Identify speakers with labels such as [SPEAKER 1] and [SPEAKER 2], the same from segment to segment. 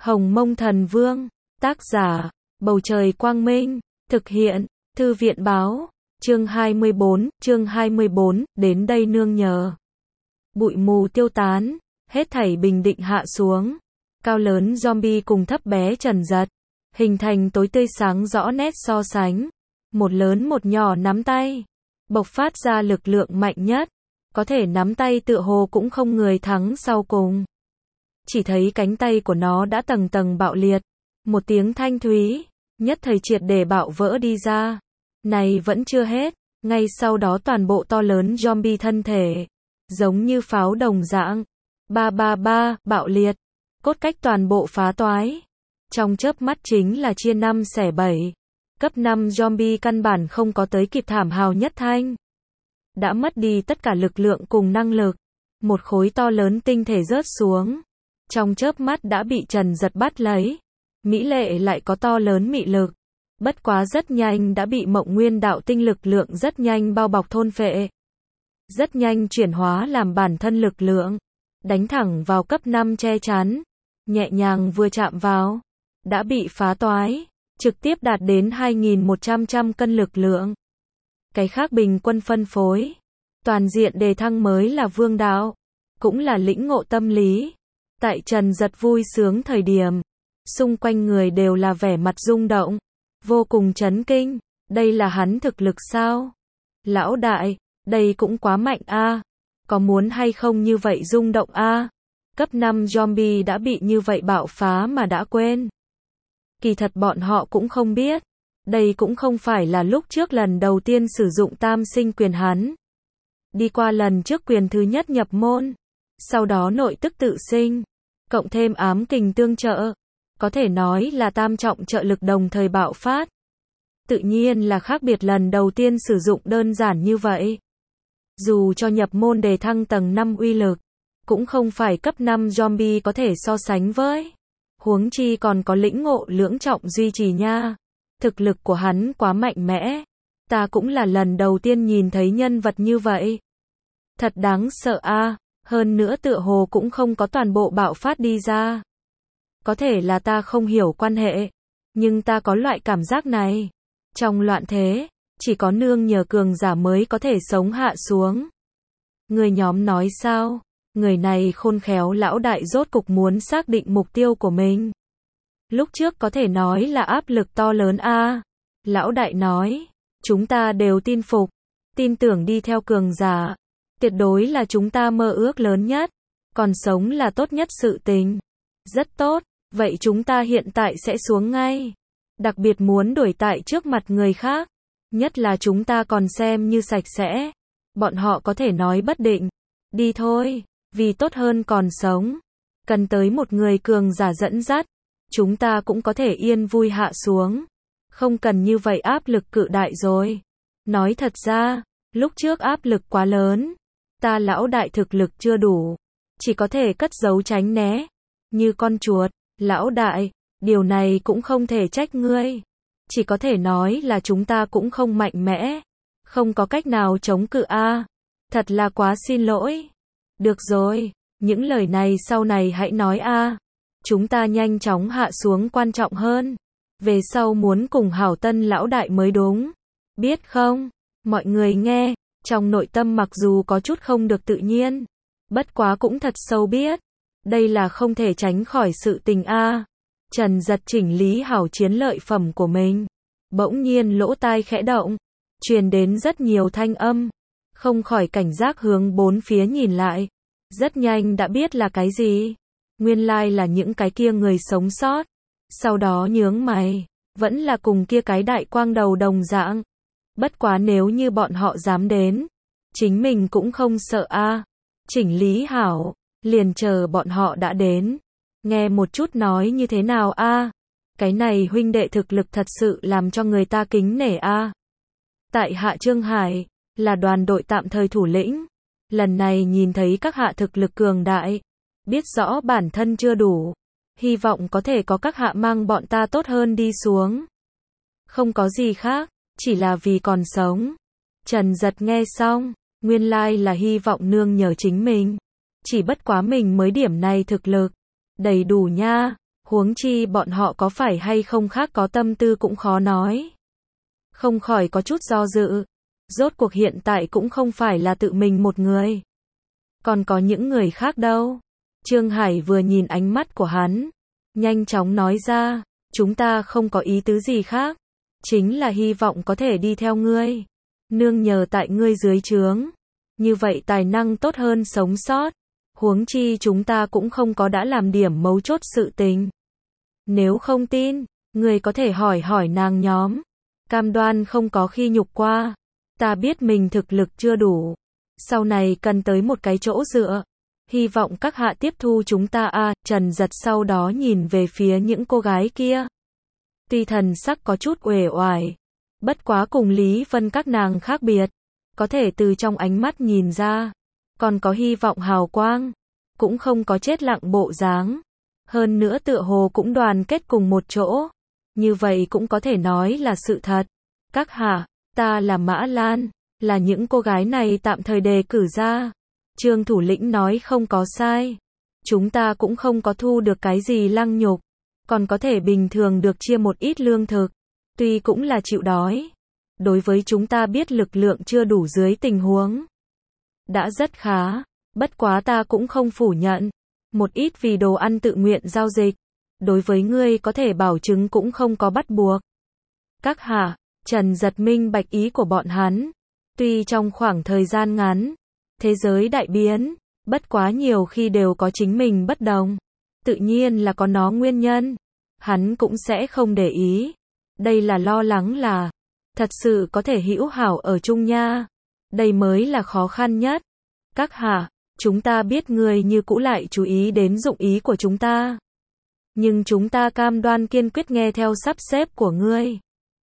[SPEAKER 1] Hồng Mông Thần Vương, tác giả, Bầu Trời Quang Minh, thực hiện, Thư viện Báo, chương 24, đến đây nương nhờ. Bụi mù tiêu tán, hết thảy bình định hạ xuống. Cao lớn zombie cùng thấp bé Trần Dật, hình thành tối tươi sáng rõ nét so sánh. Một lớn một nhỏ nắm tay, bộc phát ra lực lượng mạnh nhất. Có thể nắm tay tựa hồ cũng không người thắng sau cùng. Chỉ thấy cánh tay của nó đã tầng tầng bạo liệt. Một tiếng thanh thúy, nhất thời triệt để bạo vỡ đi ra. Này vẫn chưa hết, ngay sau đó toàn bộ to lớn zombie thân thể, giống như pháo đồng dạng. Bạo liệt, cốt cách toàn bộ phá toái. Trong chớp mắt chính là chia 5 xẻ 7. Cấp 5 zombie căn bản không có tới kịp thảm hào nhất thanh. Đã mất đi tất cả lực lượng cùng năng lực. Một khối to lớn tinh thể rớt xuống. Trong chớp mắt đã bị Trần Dật bắt lấy. Mỹ lệ lại có to lớn mị lực. Bất quá rất nhanh đã bị Mộng Nguyên đạo tinh lực lượng rất nhanh bao bọc thôn phệ. Rất nhanh chuyển hóa làm bản thân lực lượng. Đánh thẳng vào cấp 5 che chắn. Nhẹ nhàng vừa chạm vào. Đã bị phá toái. Trực tiếp đạt đến 2.100 cân lực lượng. Cái khác bình quân phân phối. Toàn diện đề thăng mới là vương đạo. Cũng là lĩnh ngộ tâm lý. Tại Trần Dật vui sướng thời điểm. Xung quanh người đều là vẻ mặt rung động. Vô cùng chấn kinh. Đây là hắn thực lực sao? Lão đại, đây cũng quá mạnh a. Có muốn hay không như vậy rung động a? Cấp 5 zombie đã bị như vậy bạo phá mà đã quên. Kỳ thật bọn họ cũng không biết. Đây cũng không phải là lúc trước lần đầu tiên sử dụng tam sinh quyền hắn. Đi qua lần trước quyền thứ nhất nhập môn. Sau đó nội tức tự sinh. Cộng thêm ám kình tương trợ. Có thể nói là tam trọng trợ lực đồng thời bạo phát. Tự nhiên là khác biệt lần đầu tiên sử dụng đơn giản như vậy. Dù cho nhập môn đề thăng tầng 5 uy lực. Cũng không phải cấp 5 zombie có thể so sánh với. Huống chi còn có lĩnh ngộ lưỡng trọng duy trì nha. Thực lực của hắn quá mạnh mẽ. Ta cũng là lần đầu tiên nhìn thấy nhân vật như vậy. Thật đáng sợ a. Hơn nữa tựa hồ cũng không có toàn bộ bạo phát đi ra. Có thể là ta không hiểu quan hệ. Nhưng ta có loại cảm giác này. Trong loạn thế, chỉ có nương nhờ cường giả mới có thể sống hạ xuống. Người nhóm nói sao? Người này khôn khéo lão đại rốt cục muốn xác định mục tiêu của mình. Lúc trước có thể nói là áp lực to lớn a. Lão đại nói, chúng ta đều tin phục, tin tưởng đi theo cường giả. Tuyệt đối là chúng ta mơ ước lớn nhất. Còn sống là tốt nhất sự tình. Rất tốt, vậy chúng ta hiện tại sẽ xuống ngay. Đặc biệt muốn đuổi tại trước mặt người khác. Nhất là chúng ta còn xem như sạch sẽ. Bọn họ có thể nói bất định. Đi thôi, vì tốt hơn còn sống. Cần tới một người cường giả dẫn dắt. Chúng ta cũng có thể yên vui hạ xuống. Không cần như vậy áp lực cự đại rồi. Nói thật ra, lúc trước áp lực quá lớn. Ta lão đại thực lực chưa đủ. Chỉ có thể cất giấu tránh né. Như con chuột. Lão đại, điều này cũng không thể trách ngươi. Chỉ có thể nói là chúng ta cũng không mạnh mẽ. Không có cách nào chống cự a. Thật là quá xin lỗi. Được rồi, những lời này sau này hãy nói a. Chúng ta nhanh chóng hạ xuống quan trọng hơn. Về sau muốn cùng hảo tân lão đại mới đúng. Biết không? Mọi người nghe, trong nội tâm mặc dù có chút không được tự nhiên. Bất quá cũng thật sâu biết. Đây là không thể tránh khỏi sự tình a. Trần Dật chỉnh lý hảo chiến lợi phẩm của mình. Bỗng nhiên lỗ tai khẽ động. Truyền đến rất nhiều thanh âm. Không khỏi cảnh giác hướng bốn phía nhìn lại. Rất nhanh đã biết là cái gì. Nguyên lai là những cái kia người sống sót. Sau đó nhướng mày. Vẫn là cùng kia cái đại quang đầu đồng dạng. Bất quá nếu như bọn họ dám đến. Chính mình cũng không sợ a. Chỉnh lý hảo. Liền chờ bọn họ đã đến. Nghe một chút nói như thế nào a? Cái này huynh đệ thực lực thật sự làm cho người ta kính nể a. Tại hạ Trương Hải, là đoàn đội tạm thời thủ lĩnh. Lần này nhìn thấy các hạ thực lực cường đại. Biết rõ bản thân chưa đủ. Hy vọng có thể có các hạ mang bọn ta tốt hơn đi xuống. Không có gì khác, chỉ là vì còn sống. Trần Dật nghe xong, nguyên lai là hy vọng nương nhờ chính mình. Chỉ bất quá mình mới điểm này thực lực. Đầy đủ nha. Huống chi bọn họ có phải hay không khác có tâm tư cũng khó nói. Không khỏi có chút do dự. Rốt cuộc hiện tại cũng không phải là tự mình một người. Còn có những người khác đâu. Trương Hải vừa nhìn ánh mắt của hắn, nhanh chóng nói ra, chúng ta không có ý tứ gì khác. Chính là hy vọng có thể đi theo ngươi. Nương nhờ tại ngươi dưới trướng. Như vậy tài năng tốt hơn sống sót. Huống chi chúng ta cũng không có đã làm điểm mấu chốt sự tình. Nếu không tin, ngươi có thể hỏi hỏi nàng nhóm. Cam đoan không có khi nhục qua. Ta biết mình thực lực chưa đủ. Sau này cần tới một cái chỗ dựa. Hy vọng các hạ tiếp thu chúng ta a. Trần Giật sau đó nhìn về phía những cô gái kia. Tuy thần sắc có chút uể oải. Bất quá cùng Lý Vân các nàng khác biệt. Có thể từ trong ánh mắt nhìn ra. Còn có hy vọng hào quang. Cũng không có chết lặng bộ dáng. Hơn nữa tựa hồ cũng đoàn kết cùng một chỗ. Như vậy cũng có thể nói là sự thật. Các hạ, ta là Mã Lan, là những cô gái này tạm thời đề cử ra. Trương thủ lĩnh nói không có sai. Chúng ta cũng không có thu được cái gì lăng nhục. Còn có thể bình thường được chia một ít lương thực. Tuy cũng là chịu đói. Đối với chúng ta biết lực lượng chưa đủ dưới tình huống. Đã rất khá. Bất quá ta cũng không phủ nhận. Một ít vì đồ ăn tự nguyện giao dịch. Đối với ngươi có thể bảo chứng cũng không có bắt buộc. Các hạ, Trần Giật minh bạch ý của bọn hắn. Tuy trong khoảng thời gian ngắn, thế giới đại biến, bất quá nhiều khi đều có chính mình bất đồng. Tự nhiên là có nó nguyên nhân. Hắn cũng sẽ không để ý. Đây là lo lắng là, thật sự có thể hữu hảo ở chung nha. Đây mới là khó khăn nhất. Các hạ, chúng ta biết ngươi như cũ lại chú ý đến dụng ý của chúng ta. Nhưng chúng ta cam đoan kiên quyết nghe theo sắp xếp của ngươi.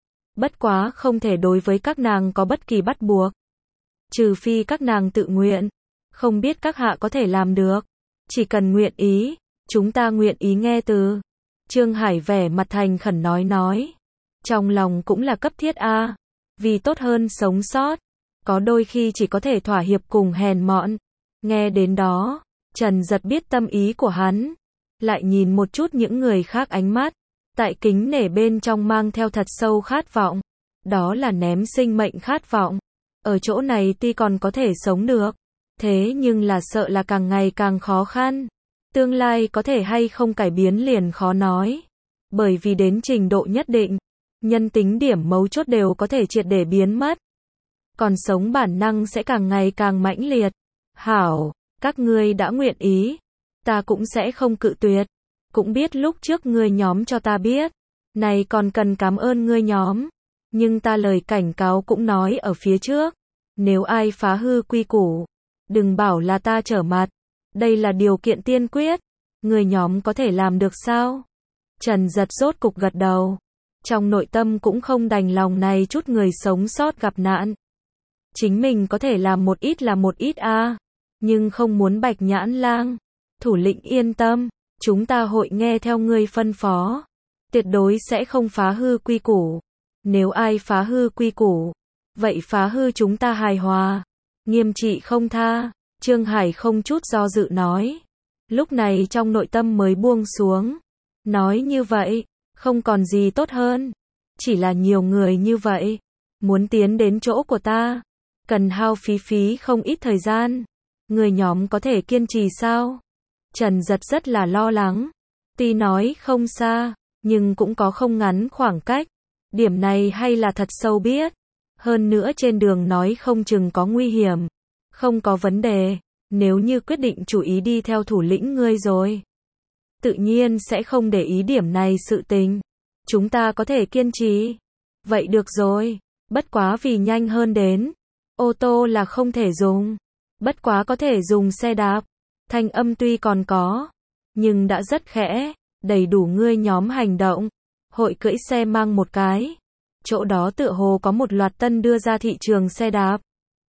[SPEAKER 1] Bất quá không thể đối với các nàng có bất kỳ bắt buộc. Trừ phi các nàng tự nguyện. Không biết các hạ có thể làm được. Chỉ cần nguyện ý, chúng ta nguyện ý nghe từ. Trương Hải vẻ mặt thành khẩn nói. Trong lòng cũng là cấp thiết a. Vì tốt hơn sống sót. Có đôi khi chỉ có thể thỏa hiệp cùng hèn mọn. Nghe đến đó, Trần Giật biết tâm ý của hắn. Lại nhìn một chút những người khác ánh mắt. Tại kính nể bên trong mang theo thật sâu khát vọng. Đó là ném sinh mệnh khát vọng. Ở chỗ này tuy còn có thể sống được. Thế nhưng là sợ là càng ngày càng khó khăn. Tương lai có thể hay không cải biến liền khó nói. Bởi vì đến trình độ nhất định, nhân tính điểm mấu chốt đều có thể triệt để biến mất. Còn sống bản năng sẽ càng ngày càng mãnh liệt. Hảo, các ngươi đã nguyện ý. Ta cũng sẽ không cự tuyệt. Cũng biết lúc trước ngươi nhóm cho ta biết. Này còn cần cảm ơn ngươi nhóm. Nhưng ta lời cảnh cáo cũng nói ở phía trước. Nếu ai phá hư quy củ, đừng bảo là ta trở mặt. Đây là điều kiện tiên quyết. Ngươi nhóm có thể làm được sao? Trần Giật rốt cục gật đầu. Trong nội tâm cũng không đành lòng này chút người sống sót gặp nạn. Chính mình có thể làm một ít là một ít a. Nhưng không muốn Bạch Nhãn Lang. Thủ lĩnh yên tâm. Chúng ta hội nghe theo ngươi phân phó. Tuyệt đối sẽ không phá hư quy củ. Nếu ai phá hư quy củ, vậy phá hư chúng ta hài hòa. Nghiêm trị không tha. Trương Hải không chút do dự nói. Lúc này trong nội tâm mới buông xuống. Nói như vậy, không còn gì tốt hơn. Chỉ là nhiều người như vậy. Muốn tiến đến chỗ của ta. Cần hao phí không ít thời gian. Người nhóm có thể kiên trì sao? Trần Giật rất là lo lắng. Tuy nói không xa, nhưng cũng có không ngắn khoảng cách. Điểm này hay là thật sâu biết. Hơn nữa trên đường nói không chừng có nguy hiểm. Không có vấn đề. Nếu như quyết định chủ ý đi theo thủ lĩnh ngươi rồi. Tự nhiên sẽ không để ý điểm này sự tình. Chúng ta có thể kiên trì. Vậy được rồi. Bất quá vì nhanh hơn đến. Ô tô là không thể dùng. Bất quá có thể dùng xe đạp. Thanh âm tuy còn có. Nhưng đã rất khẽ. Đầy đủ ngươi nhóm hành động. Hội cưỡi xe mang một cái. Chỗ đó tựa hồ có một loạt tân đưa ra thị trường xe đạp.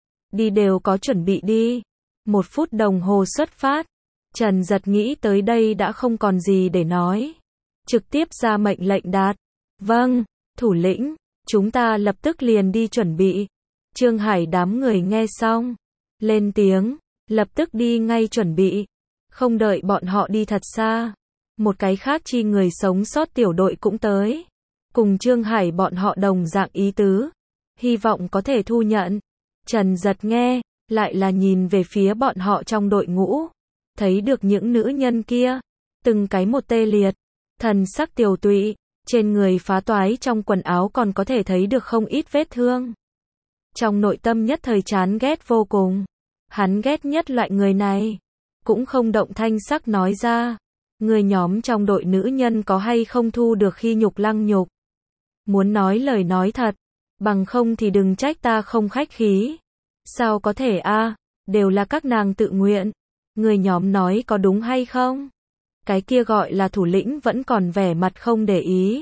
[SPEAKER 1] Đi đều có chuẩn bị đi. 1 phút đồng hồ xuất phát. Trần Giật nghĩ tới đây đã không còn gì để nói. Trực tiếp ra mệnh lệnh đạt. Vâng, thủ lĩnh. Chúng ta lập tức liền đi chuẩn bị. Trương Hải đám người nghe xong. Lên tiếng. Lập tức đi ngay chuẩn bị. Không đợi bọn họ đi thật xa. Một cái khác chi người sống sót tiểu đội cũng tới. Cùng Trương Hải bọn họ đồng dạng ý tứ. Hy vọng có thể thu nhận. Trần Giật nghe, lại là nhìn về phía bọn họ trong đội ngũ. Thấy được những nữ nhân kia. Từng cái một tê liệt. Thần sắc tiều tụy. Trên người phá toái, trong quần áo còn có thể thấy được không ít vết thương. Trong nội tâm nhất thời chán ghét vô cùng. Hắn ghét nhất loại người này. Cũng không động thanh sắc nói ra. Người nhóm trong đội nữ nhân có hay không thu được khi nhục lăng nhục. Muốn nói lời nói thật. Bằng không thì đừng trách ta không khách khí. Sao có thể a, đều là các nàng tự nguyện. Người nhóm nói có đúng hay không? Cái kia gọi là thủ lĩnh vẫn còn vẻ mặt không để ý.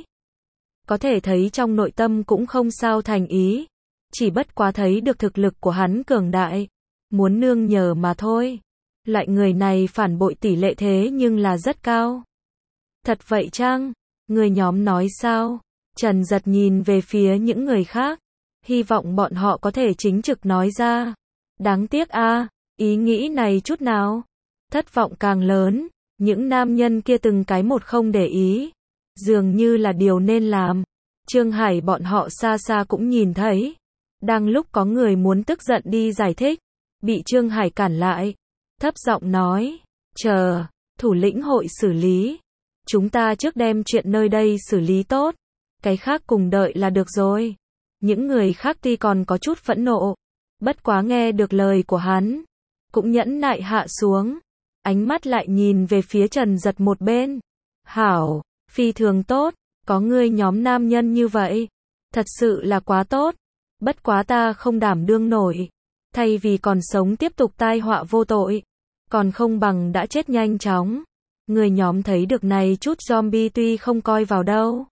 [SPEAKER 1] Có thể thấy trong nội tâm cũng không sao thành ý. Chỉ bất quá thấy được thực lực của hắn cường đại. Muốn nương nhờ mà thôi. Loại người này phản bội tỷ lệ thế nhưng là rất cao. Thật vậy chăng? Người nhóm nói sao? Trần Giật nhìn về phía những người khác. Hy vọng bọn họ có thể chính trực nói ra. Đáng tiếc a, ý nghĩ này chút nào. Thất vọng càng lớn. Những nam nhân kia từng cái một không để ý. Dường như là điều nên làm. Trương Hải bọn họ xa xa cũng nhìn thấy. Đang lúc có người muốn tức giận đi giải thích. Bị Trương Hải cản lại. Thấp giọng nói. Chờ, thủ lĩnh hội xử lý. Chúng ta trước đem chuyện nơi đây xử lý tốt. Cái khác cùng đợi là được rồi. Những người khác tuy còn có chút phẫn nộ. Bất quá nghe được lời của hắn. Cũng nhẫn nại hạ xuống. Ánh mắt lại nhìn về phía Trần Giật một bên. Hảo, phi thường tốt. Có ngươi nhóm nam nhân như vậy. Thật sự là quá tốt. Bất quá ta không đảm đương nổi. Thay vì còn sống tiếp tục tai họa vô tội. Còn không bằng đã chết nhanh chóng. Người nhóm thấy được này chút zombie tuy không coi vào đâu.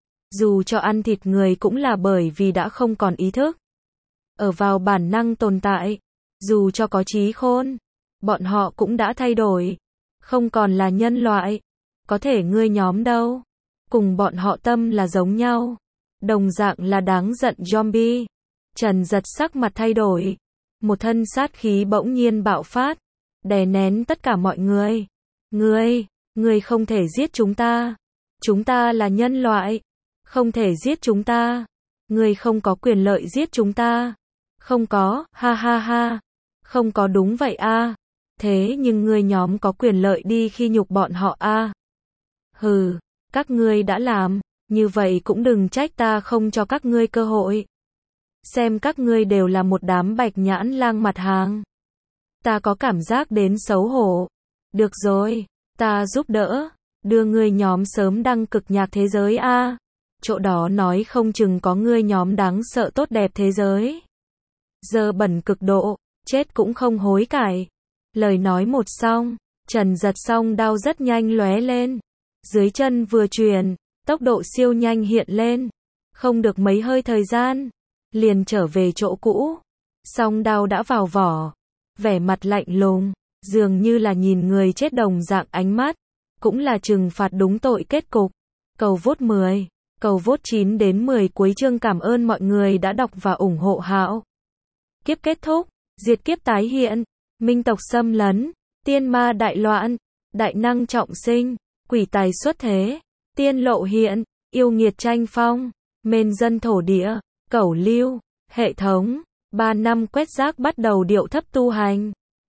[SPEAKER 1] Dù cho ăn thịt người cũng là bởi vì đã không còn ý thức. Ở vào bản năng tồn tại. Dù cho có trí khôn. Bọn họ cũng đã thay đổi. Không còn là nhân loại. Có thể ngươi nhóm đâu. Cùng bọn họ tâm là giống nhau. Đồng dạng là đáng giận zombie. Trần Giật sắc mặt thay đổi. Một thân sát khí bỗng nhiên bạo phát. Đè nén tất cả mọi người. Ngươi không thể giết chúng ta. Chúng ta là nhân loại. Không thể giết chúng ta. Ngươi không có quyền lợi giết chúng ta. Không có, ha ha ha. Không có đúng vậy a. Thế nhưng ngươi nhóm có quyền lợi đi khi nhục bọn họ a. Hừ, các ngươi đã làm, như vậy cũng đừng trách ta không cho các ngươi cơ hội. Xem các ngươi đều là một đám bạch nhãn lang mặt hàng. Ta có cảm giác đến xấu hổ. Được rồi, ta giúp đỡ, đưa ngươi nhóm sớm đăng cực nhạc thế giới a. Chỗ đó nói không chừng có ngươi nhóm đáng sợ tốt đẹp thế giới. Giờ bẩn cực độ, chết cũng không hối cải. Lời nói một xong, Trần Giật song đao rất nhanh lóe lên. Dưới chân vừa chuyển, tốc độ siêu nhanh hiện lên. Không được mấy hơi thời gian, liền trở về chỗ cũ. Song đao đã vào vỏ. Vẻ mặt lạnh lùng, dường như là nhìn người chết đồng dạng ánh mắt. Cũng là trừng phạt đúng tội kết cục. Cầu vote 10, cầu vote 9 đến 10 cuối chương. Cảm ơn mọi người đã đọc và ủng hộ Hạo. Kiếp kết thúc, diệt kiếp tái hiện, minh tộc xâm lấn, tiên ma đại loạn, đại năng trọng sinh, quỷ tài xuất thế, tiên lộ hiện, yêu nghiệt tranh phong, mên dân thổ địa, cẩu lưu, hệ thống, 3 năm quét rác bắt đầu điệu thấp tu hành.